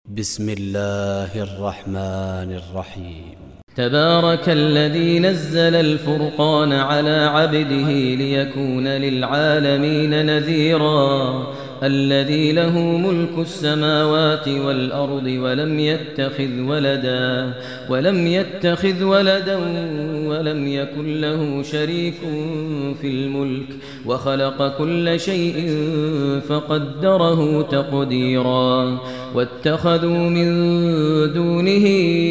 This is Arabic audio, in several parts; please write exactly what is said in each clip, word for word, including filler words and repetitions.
بسم الله الرحمن الرحيم. تبارك الذي نزل الفرقان على عبده ليكون للعالمين نذيرا الذي له ملك السماوات والأرض ولم يتخذ ولدا ولم يتخذ ولدا ولم يكن له شريك في الملك وخلق كل شيء فقدره تقديرا واتخذوا من دونه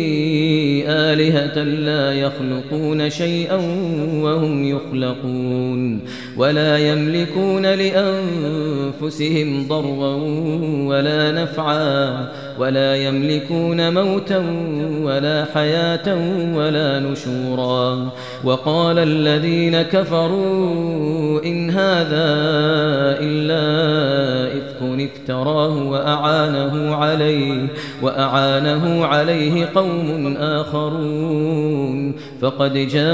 آلهة لا يخلقون شيئا وهم يخلقون ولا يملكون لأنفسهم ضرا ولا نفعا ولا يملكون موتا ولا حياة ولا نشورا. وقال الذين كفروا إن هذا إلا إفك افتراه وأعانه عليه وأعانه عليه قوم آخرون فقد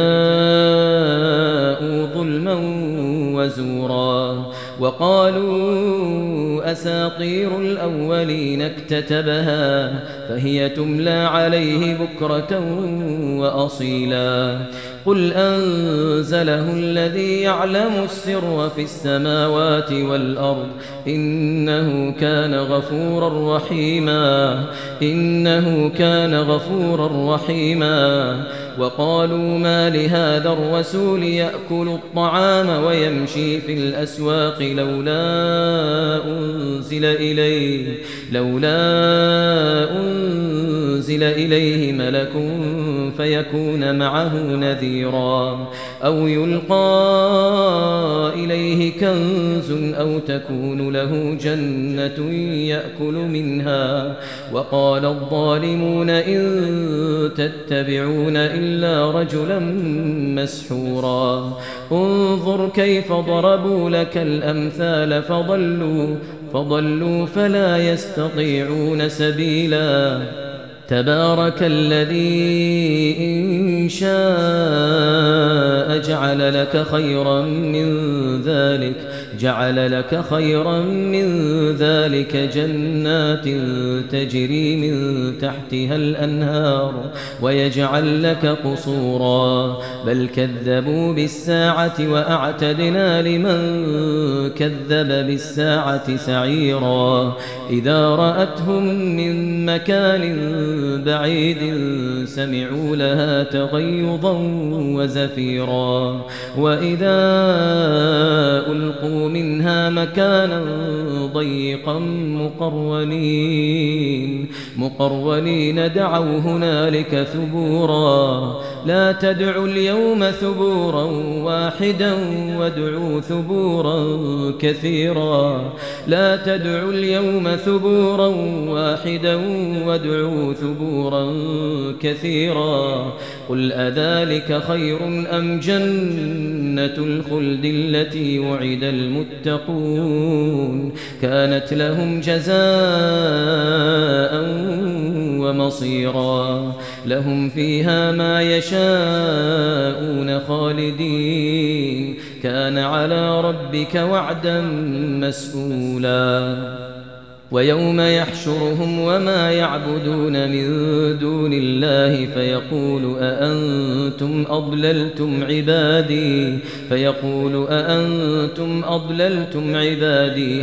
جاءوا ظلما وزورا. وقالوا أساطير الأولين اكتتبها فهي تملى عليه بكرة وأصيلا. قل أنزله الذي يعلم السر في السماوات والأرض إنه كان غفورا رحيما إنه كان غفورا رحيما. وقالوا ما لهذا الرسول يأكل الطعام ويمشي في الأسواق لولا أنزل إليه لولا أنزل إليه ملك فيكون معه نذيرا أو يلقى إليه كنز أو تكون له جنة يأكل منها. وقال الظالمون إن تتبعون إلا رجلا مسحورا. انظر كيف ضربوا لك الأمثال فضلوا فضلوا فلا يستطيعون سبيلا. تبارك الذي إن شاء جعل لك خيرا من ذلك جعل لك خيرا من ذلك جنات تجري من تحتها الأنهار ويجعل لك قصورا بل كذبوا بالساعة وأعتدنا لمن كذب بالساعة سعيرا. إذا رأتهم من مكان بعيد سمعوا لها تغيظا وزفيرا وإذا ألقوا منها مكانا ضيقا مقرونين مقرونين دعوا هنالك ثبورا. لا تدعوا اليوم ثبورا واحدا وادعوا ثبورا كثيرا لا تدعوا اليوم ثبورا واحدا وادعوا ثبورا كثيرا. قل أذلك خير أم جنة الخلد التي وعد المتقون كانت لهم جزاء ومصيرا. لهم فيها ما يشاءون خالدين كان على ربك وعدا مسئولا. ويوم يحشرهم وما يعبدون من دون الله فيقول أأنتم أضللتم عبادي فيقول أأنتم أضللتم عبادي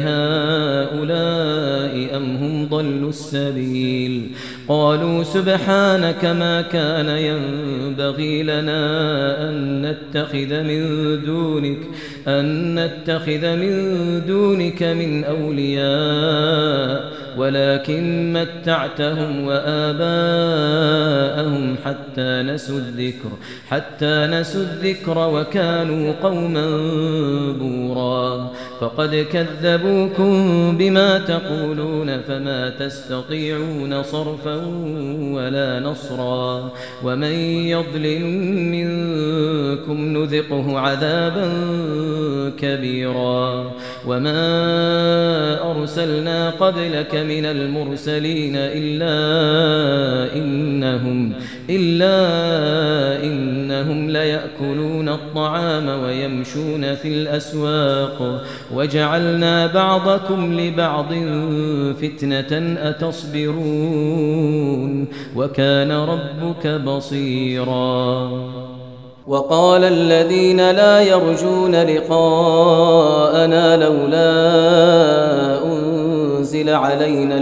هؤلاء أم هم ضلوا السبيل. قالوا سبحانك ما كان ينبغي لنا أن نتخذ من دونك أن نتخذ من دونك من أولياء ولكن متعتهم وآباءهم حتى نسوا الذكر حتى نسوا الذكر وكانوا قوما بورا. فقد كذبوكم بما تقولون فما تستطيعون صرفا ولا نصرا. ومن يظلم منكم نذقه عذابا كبيرا. وما أرسلنا قبلك من المرسلين إلا إنهم إلا إنهم ليأكلون الطعام ويمشون في الأسواق وجعلنا بعضكم لبعض فتنة أتصبرون وكان ربك بصيرا وقال الذين لا يرجون لقاءنا لولا أنزل علينا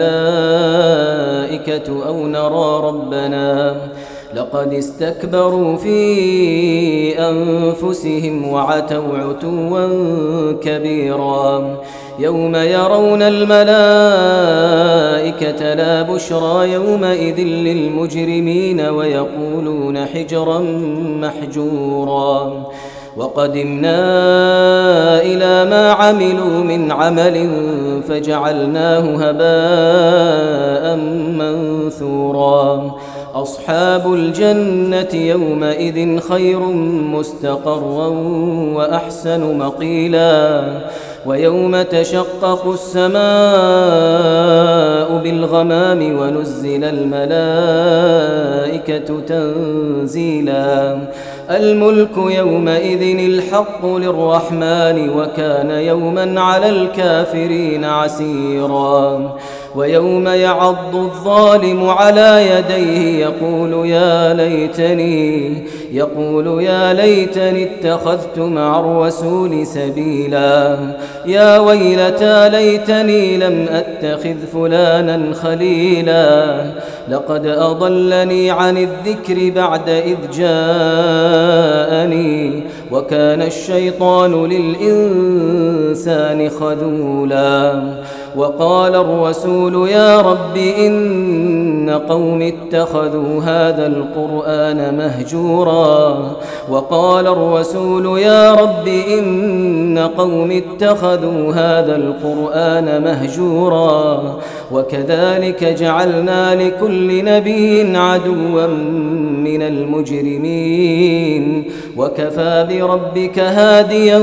الملائكة أو نرى ربنا لقد استكبروا في أنفسهم وعتوا عتوا كبيرا يوم يرون الملائكة لا بشرى يومئذ للمجرمين ويقولون حجرا محجورا وقدمنا إلى ما عملوا من عمل فجعلناه هباء منثورا أصحاب الجنة يومئذ خير مستقرا وأحسن مقيلا ويوم تشقق السماء بالغمام ونزل الملائكة تنزيلا الملك يومئذ الحق للرحمن وكان يوما على الكافرين عسيرا ويوم يعض الظالم على يديه يقول يا ليتني يقول يا ليتني اتخذت مع الرسول سبيلا يا ويلتى ليتني لم أتخذ فلانا خليلا لقد أضلني عن الذكر بعد إذ جاءني وكان الشيطان للإنسان خذولا وقال الرسول يا رب إن قوم اتخذوا هذا القرآن مهجورا وقال الرسول يا رب إن قوم اتخذوا هذا القرآن مهجورا وكذلك جعلنا لكل نبي عدوا من المجرمين وكفى بربك هاديا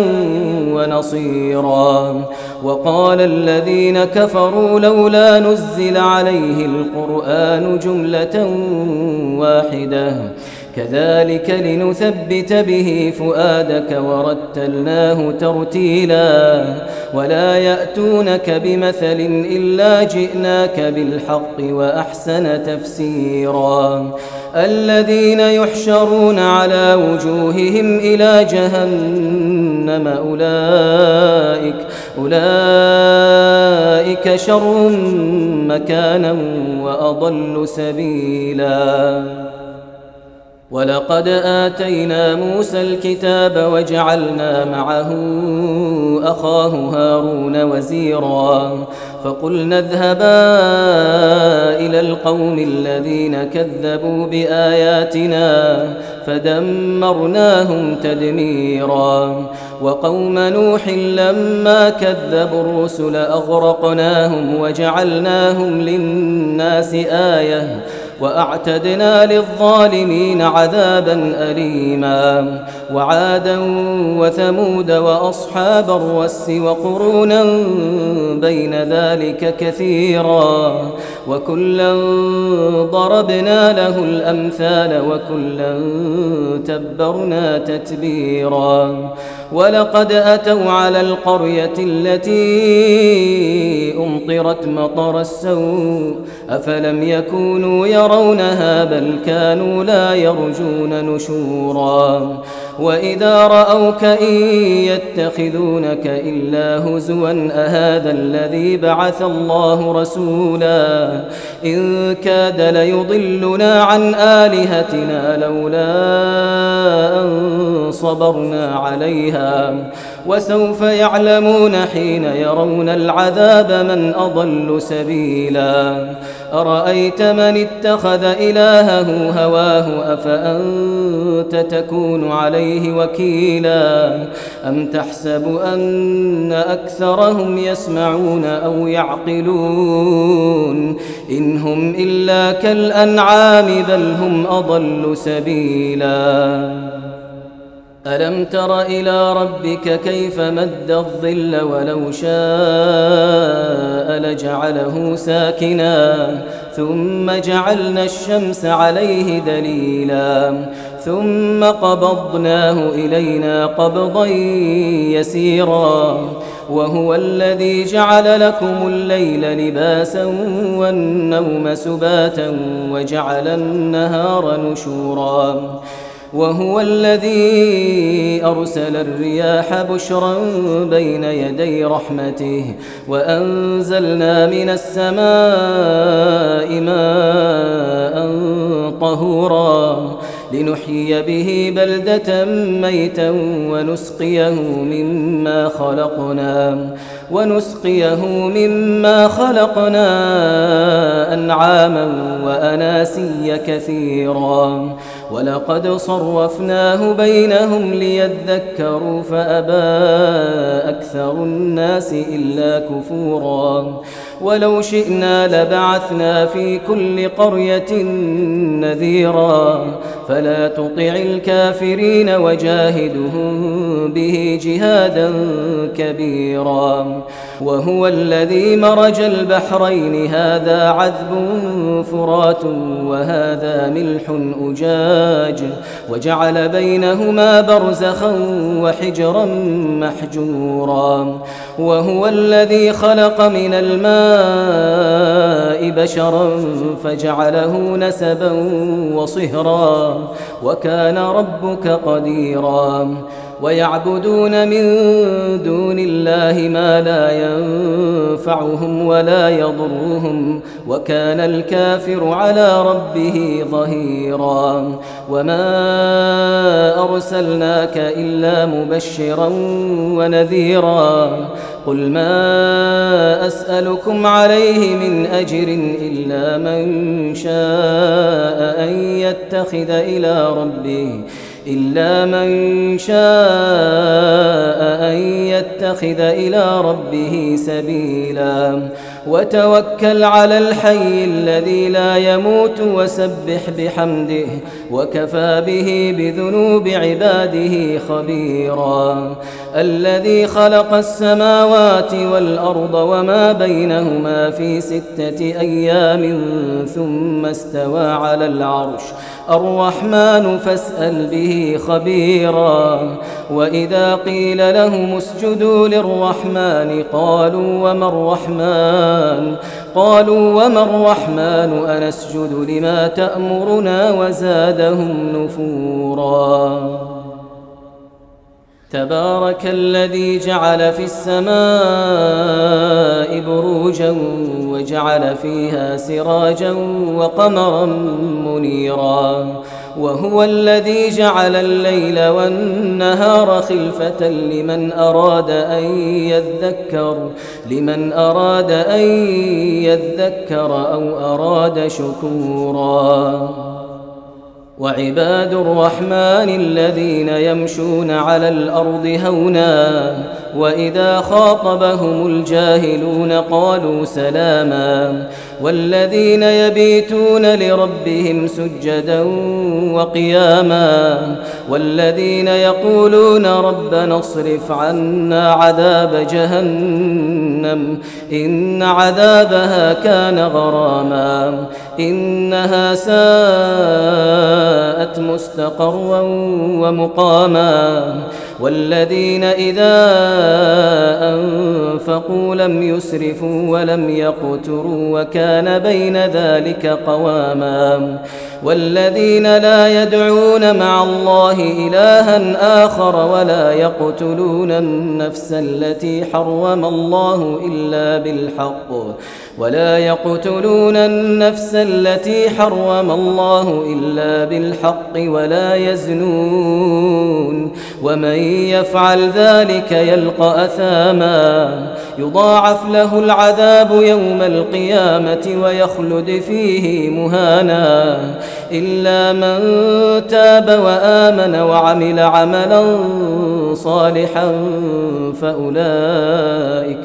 ونصيرا وقال الذين كفروا لولا نزل عليه القرآن جملة واحدة كذلك لنثبت به فؤادك ورتلناه ترتيلا ولا يأتونك بمثل إلا جئناك بالحق وأحسن تفسيرا الذين يحشرون على وجوههم إلى جهنم أولئك أولئك شر مكانا وأضل سبيلا ولقد آتينا موسى الكتاب وجعلنا معه أخاه هارون وزيرا فقلنا اذهبا إلى القوم الذين كذبوا بآياتنا فدمرناهم تدميرا وقوم نوح لما كذبوا الرسل أغرقناهم وجعلناهم للناس آية وأعتدنا للظالمين عذابا أليما وعادا وثمود وأصحاب الرس وقرونا بين ذلك كثيرا وكلا ضربنا له الأمثال وكلا تبرنا تتبيرا ولقد أتوا على القرية التي أمطرت مطر السوء أفلم يكونوا يرونها بل كانوا لا يرجون نشورا وإذا رأوك إن يتخذونك إلا هزوا أهذا الذي بعث الله رسولا إن كاد ليضلنا عن آلهتنا لولا أن صبرنا عليها وسوف يعلمون حين يرون العذاب من أضل سبيلا أرأيت من اتخذ إلهه هواه أفأنت تكون عليه وكيلا أم تحسب أن أكثرهم يسمعون أو يعقلون إن هم إلا كالأنعام بل هم أضل سبيلا ألم تر إلى ربك كيف مد الظل ولو شاء لجعله ساكنا ثم جعلنا الشمس عليه دليلا ثم قبضناه إلينا قبضا يسيرا وهو الذي جعل لكم الليل لباسا والنوم سباتا وجعل النهار نشورا وهو الذي أرسل الرياح بشرا بين يدي رحمته وأنزلنا من السماء ماء طهورا لنحيي به بلدة ميتا ونسقيه مما خلقنا ونسقيه مما خلقنا أنعاما وأناسيا كثيرا ولقد صرفناه بينهم ليذكروا فأبى أكثر الناس إلا كفورا ولو شئنا لبعثنا في كل قرية نذيرا فلا تطع الكافرين وجاهدهم به جهادا كبيرا وهو الذي مرج البحرين هذا عذب فرات وهذا ملح أجاج وجعل بينهما برزخا وحجرا محجورا وهو الذي خلق من الماء بشرا فجعله نسبا وصهرا وكان ربك قديرا ويعبدون من دون الله ما لا ينفعهم ولا يضرهم وكان الكافر على ربه ظهيرا وما أرسلناك إلا مبشرا ونذيرا قل ما أسألكم عليه من أجر إلا من شاء أن يتخذ إلى ربه إلا من شاء أن يتخذ إلى ربه سبيلا وتوكل على الحي الذي لا يموت وسبح بحمده وكفى به بذنوب عباده خبيرا الذي خلق السماوات والأرض وما بينهما في ستة أيام ثم استوى على العرش الرحمن فاسأل به خبيرا وإذا قيل لهم اسجدوا للرحمن قالوا وما الرحمن قالوا وما الرحمن أنسجد لما تأمرنا وزادهم نفورا تبارك الذي جعل في السماء بروجا وجعل فيها سراجا وقمرا منيرا وهو الذي جعل الليل والنهار خلفة لمن أراد أن يذكر لمن أراد أن يذكر أو أراد شكورا وعباد الرحمن الذين يمشون على الأرض هونا وإذا خاطبهم الجاهلون قالوا سلاما والذين يبيتون لربهم سجدا وقياما والذين يقولون ربنا اصرف عنا عذاب جهنم إن عذابها كان غراما إنها ساءت مستقرا ومقاما والذين إذا أنفقوا لم يسرفوا ولم يقتروا وكان بين ذلك قواما والذين لا يدعون مع الله إلها آخر ولا يقتلون النفس التي حرم الله إلا بالحق ولا يقتلون النفس التي حرم الله إلا بالحق ولا يزنون ومن يفعل ذلك يلقى أثاما يضاعف له العذاب يوم القيامة ويخلد فيه مهانا إلا من تاب وآمن وعمل عملا صالحا فأولئك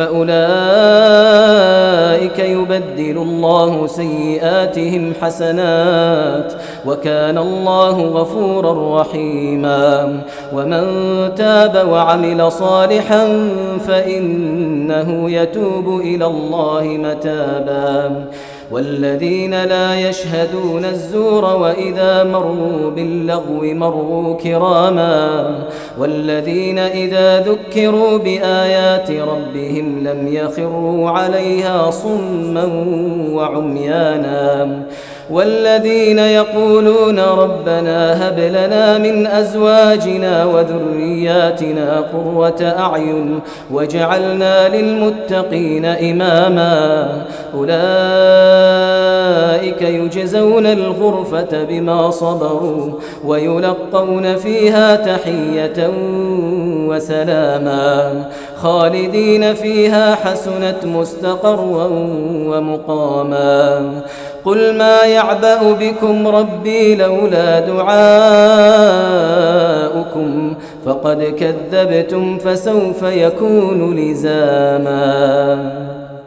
فأولئك يبدل الله سيئاتهم حسنات وكان الله غفورا رحيما ومن تاب وعمل صالحا فإنه يتوب إلى الله متابا والذين لا يشهدون الزور وإذا مروا باللغو مروا كراما والذين إذا ذكروا بآيات ربهم لم يخروا عليها صما وعميانا والذين يقولون ربنا هب لنا من أزواجنا وذرياتنا قرة أعين واجعلنا للمتقين إماما أولئك يجزون الغرفة بما صبروا ويلقون فيها تحية وسلاما خالدين فيها حسنت مستقرا ومقاما قل ما يعبأ بكم ربي لولا دعاؤكم فقد كذبتم فسوف يكون لزاما.